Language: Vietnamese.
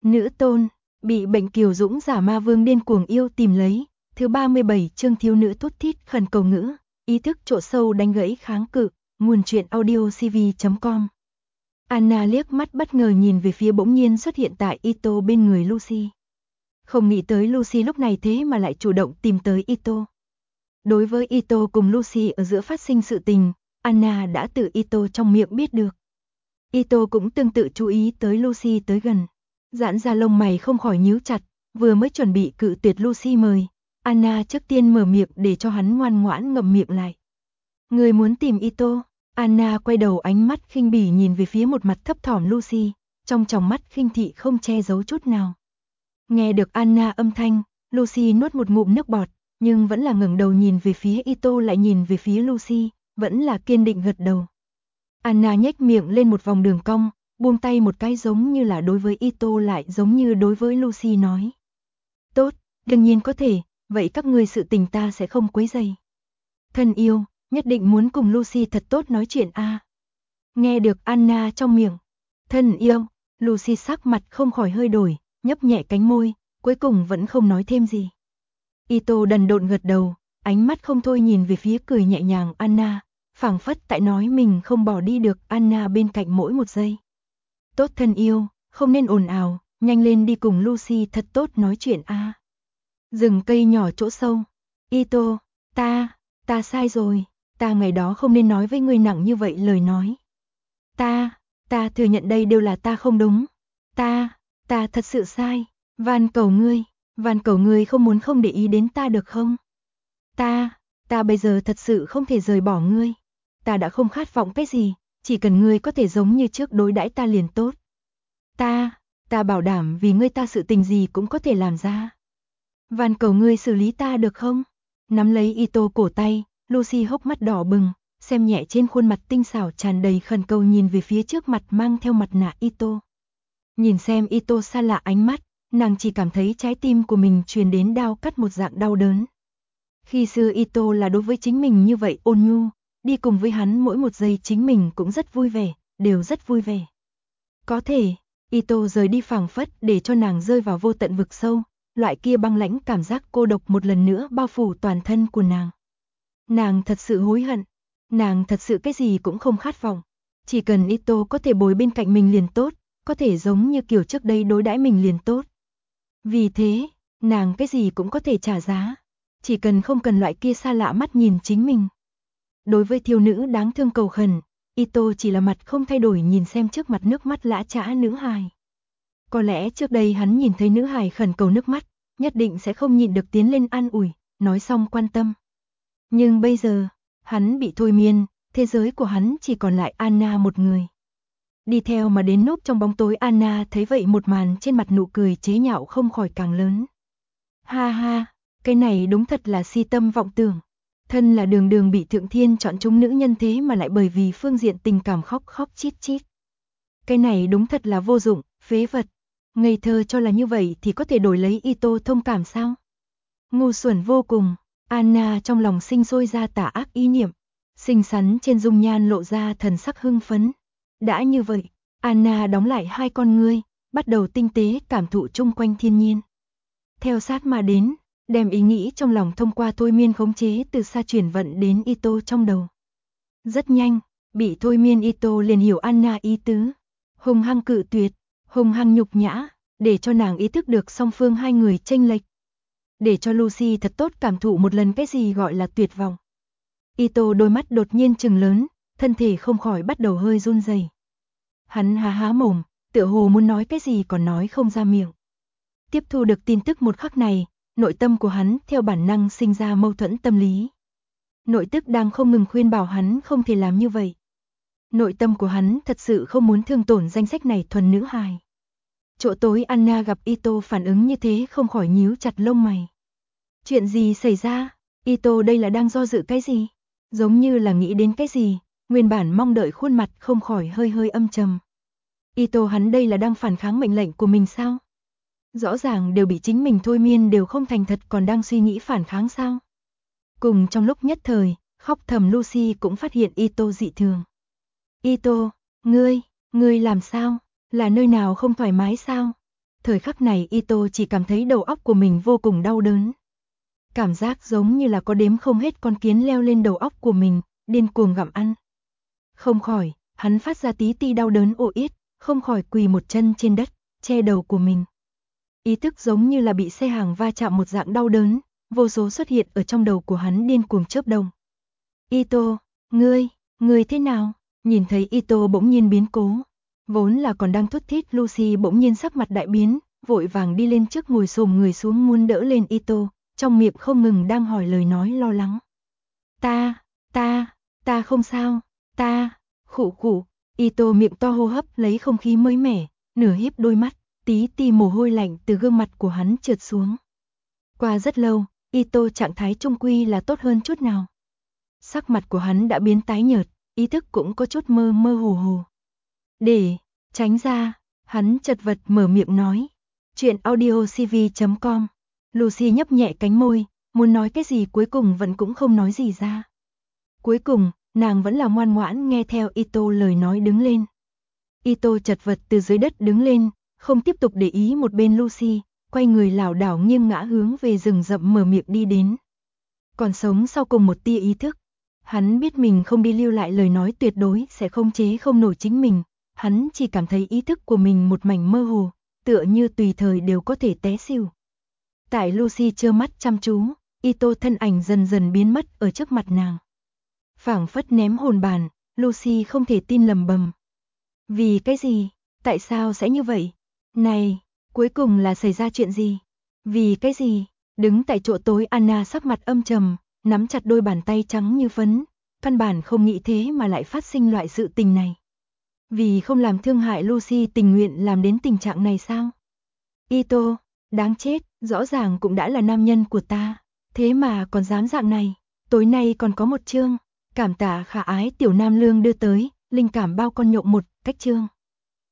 Nữ tôn, bị bệnh kiều dũng giả ma vương điên cuồng yêu tìm lấy, thứ 37 chương thiếu nữ thút thít khẩn cầu ngữ, ý thức chỗ sâu đánh gãy kháng cự, nguồn truyện audio cv.com. Anna liếc mắt bất ngờ nhìn về phía bỗng nhiên xuất hiện tại Ito bên người Lucy. Không nghĩ tới Lucy lúc này thế mà lại chủ động tìm tới Ito. Đối với Ito cùng Lucy ở giữa phát sinh sự tình, Anna đã từ Ito trong miệng biết được. Ito cũng tương tự chú ý tới Lucy tới gần. Giãn ra lông mày không khỏi nhíu chặt, vừa mới chuẩn bị cự tuyệt Lucy mời. Anna trước tiên mở miệng để cho hắn ngoan ngoãn ngậm miệng lại. Người muốn tìm Ito? Anna quay đầu ánh mắt khinh bỉ nhìn về phía một mặt thấp thỏm Lucy, trong tròng mắt khinh thị không che giấu chút nào. Nghe được Anna âm thanh, Lucy nuốt một ngụm nước bọt, nhưng vẫn là ngẩng đầu nhìn về phía Ito lại nhìn về phía Lucy, vẫn là kiên định gật đầu. Anna nhếch miệng lên một vòng đường cong, buông tay một cái giống như là đối với Ito lại giống như đối với Lucy nói. Tốt, đương nhiên có thể, vậy các ngươi sự tình ta sẽ không quấy rầy. Thân yêu, nhất định muốn cùng Lucy thật tốt nói chuyện a. Nghe được Anna trong miệng. Thân yêu, Lucy sắc mặt không khỏi hơi đổi, nhấp nhẹ cánh môi, cuối cùng vẫn không nói thêm gì. Ito đần độn gật đầu, ánh mắt không thôi nhìn về phía cười nhẹ nhàng Anna, phảng phất tại nói mình không bỏ đi được Anna bên cạnh mỗi một giây. Tốt thân yêu, không nên ồn ào, nhanh lên đi cùng Lucy thật tốt nói chuyện a. Rừng cây nhỏ chỗ sâu. Ito, ta sai rồi, ta ngày đó không nên nói với ngươi nặng như vậy lời nói. Ta thừa nhận đây đều là ta không đúng. Ta thật sự sai, van cầu ngươi không muốn không để ý đến ta được không? Ta bây giờ thật sự không thể rời bỏ ngươi. Ta đã không khát vọng cái gì, chỉ cần ngươi có thể giống như trước đối đãi ta liền tốt. Ta bảo đảm vì ngươi ta sự tình gì cũng có thể làm ra. Van cầu ngươi xử lý ta được không? Nắm lấy Ito cổ tay, Lucy hốc mắt đỏ bừng, xem nhẹ trên khuôn mặt tinh xảo tràn đầy khẩn cầu nhìn về phía trước mặt mang theo mặt nạ Ito. Nhìn xem Ito xa lạ ánh mắt, nàng chỉ cảm thấy trái tim của mình truyền đến đau cắt một dạng đau đớn. Khi xưa Ito là đối với chính mình như vậy ôn nhu, đi cùng với hắn mỗi một giây chính mình cũng rất vui vẻ, đều rất vui vẻ. Có thể, Ito rời đi phảng phất để cho nàng rơi vào vô tận vực sâu, loại kia băng lãnh cảm giác cô độc một lần nữa bao phủ toàn thân của nàng. Nàng thật sự hối hận, nàng thật sự cái gì cũng không khát vọng, chỉ cần Ito có thể bồi bên cạnh mình liền tốt, có thể giống như kiểu trước đây đối đãi mình liền tốt. Vì thế, nàng cái gì cũng có thể trả giá, chỉ cần không cần loại kia xa lạ mắt nhìn chính mình. Đối với thiếu nữ đáng thương cầu khẩn, Ito chỉ là mặt không thay đổi nhìn xem trước mặt nước mắt lã chã nữ hài. Có lẽ trước đây hắn nhìn thấy nữ hài khẩn cầu nước mắt, nhất định sẽ không nhịn được tiến lên an ủi, nói xong quan tâm. Nhưng bây giờ, hắn bị thôi miên, thế giới của hắn chỉ còn lại Anna một người. Đi theo mà đến núp trong bóng tối Anna thấy vậy một màn trên mặt nụ cười chế nhạo không khỏi càng lớn. Ha ha, cái này đúng thật là si tâm vọng tưởng. Thân là đường đường bị thượng thiên chọn chúng nữ nhân thế mà lại bởi vì phương diện tình cảm khóc khóc chít chít. Cái này đúng thật là vô dụng, phế vật. Ngây thơ cho là như vậy thì có thể đổi lấy Ito thông cảm sao? Ngu xuẩn vô cùng, Anna trong lòng sinh sôi ra tà ác ý niệm. Xinh xắn trên dung nhan lộ ra thần sắc hưng phấn. Đã như vậy, Anna đóng lại hai con ngươi, bắt đầu tinh tế cảm thụ chung quanh thiên nhiên. Theo sát mà đến, đem ý nghĩ trong lòng thông qua thôi miên khống chế từ xa chuyển vận đến Ito trong đầu. Rất nhanh, bị thôi miên Ito liền hiểu Anna ý tứ. Hung hăng cự tuyệt, hung hăng nhục nhã, để cho nàng ý thức được song phương hai người chênh lệch. Để cho Lucy thật tốt cảm thụ một lần cái gì gọi là tuyệt vọng. Ito đôi mắt đột nhiên trừng lớn, thân thể không khỏi bắt đầu hơi run rẩy. Hắn há há mồm, tựa hồ muốn nói cái gì còn nói không ra miệng. Tiếp thu được tin tức một khắc này, nội tâm của hắn theo bản năng sinh ra mâu thuẫn tâm lý. Nội tức đang không ngừng khuyên bảo hắn không thể làm như vậy. Nội tâm của hắn thật sự không muốn thương tổn danh sách này thuần nữ hài. Chỗ tối Anna gặp Ito phản ứng như thế không khỏi nhíu chặt lông mày. Chuyện gì xảy ra? Ito đây là đang do dự cái gì? Giống như là nghĩ đến cái gì, nguyên bản mong đợi khuôn mặt không khỏi hơi hơi âm trầm. Ito hắn đây là đang phản kháng mệnh lệnh của mình sao? Rõ ràng đều bị chính mình thôi miên đều không thành thật còn đang suy nghĩ phản kháng sao? Cùng trong lúc nhất thời, khóc thầm Lucy cũng phát hiện Ito dị thường. Ito, ngươi làm sao? Là nơi nào không thoải mái sao? Thời khắc này Ito chỉ cảm thấy đầu óc của mình vô cùng đau đớn. Cảm giác giống như là có đếm không hết con kiến leo lên đầu óc của mình, điên cuồng gặm ăn. Không khỏi, hắn phát ra tí ti đau đớn ồ yết, không khỏi quỳ một chân trên đất, che đầu của mình. Ý thức giống như là bị xe hàng va chạm một dạng đau đớn, vô số xuất hiện ở trong đầu của hắn điên cuồng chớp đồng. Ito, ngươi thế nào? Nhìn thấy Ito bỗng nhiên biến cố. Vốn là còn đang thút thít Lucy bỗng nhiên sắc mặt đại biến, vội vàng đi lên trước ngồi xổm người xuống muốn đỡ lên Ito, trong miệng không ngừng đang hỏi lời nói lo lắng. Ta không sao, khụ khụ, Ito miệng to hô hấp lấy không khí mới mẻ, nửa híp đôi mắt, tí ti mồ hôi lạnh từ gương mặt của hắn trượt xuống. Qua rất lâu, Ito trạng thái trung quy là tốt hơn chút nào. Sắc mặt của hắn đã biến tái nhợt, ý thức cũng có chút mơ mơ hồ hồ. Để tránh ra, hắn chật vật mở miệng nói. Chuyện audiocv.com. Lucy nhấp nhẹ cánh môi, muốn nói cái gì cuối cùng vẫn cũng không nói gì ra. Cuối cùng, nàng vẫn là ngoan ngoãn nghe theo Ito lời nói đứng lên. Ito chật vật từ dưới đất đứng lên, không tiếp tục để ý một bên Lucy, quay người lảo đảo nghiêng ngã hướng về rừng rậm mở miệng đi đến. Còn sống sau cùng một tia ý thức, hắn biết mình không đi lưu lại lời nói tuyệt đối sẽ không chế không nổi chính mình, hắn chỉ cảm thấy ý thức của mình một mảnh mơ hồ, tựa như tùy thời đều có thể té xỉu. Tại Lucy trơ mắt chăm chú, Ito thân ảnh dần dần biến mất ở trước mặt nàng. Phảng phất ném hồn bàn, Lucy không thể tin lầm bầm. Vì cái gì? Tại sao sẽ như vậy? Này, cuối cùng là xảy ra chuyện gì? Vì cái gì? Đứng tại chỗ tối Anna sắc mặt âm trầm, nắm chặt đôi bàn tay trắng như phấn, căn bản không nghĩ thế mà lại phát sinh loại sự tình này. Vì không làm thương hại Lucy tình nguyện làm đến tình trạng này sao? Ito, đáng chết, rõ ràng cũng đã là nam nhân của ta, thế mà còn dám dạng này. Tối nay còn có một chương, cảm tạ khả ái tiểu nam lương đưa tới, linh cảm bao con nhộng một, cách chương.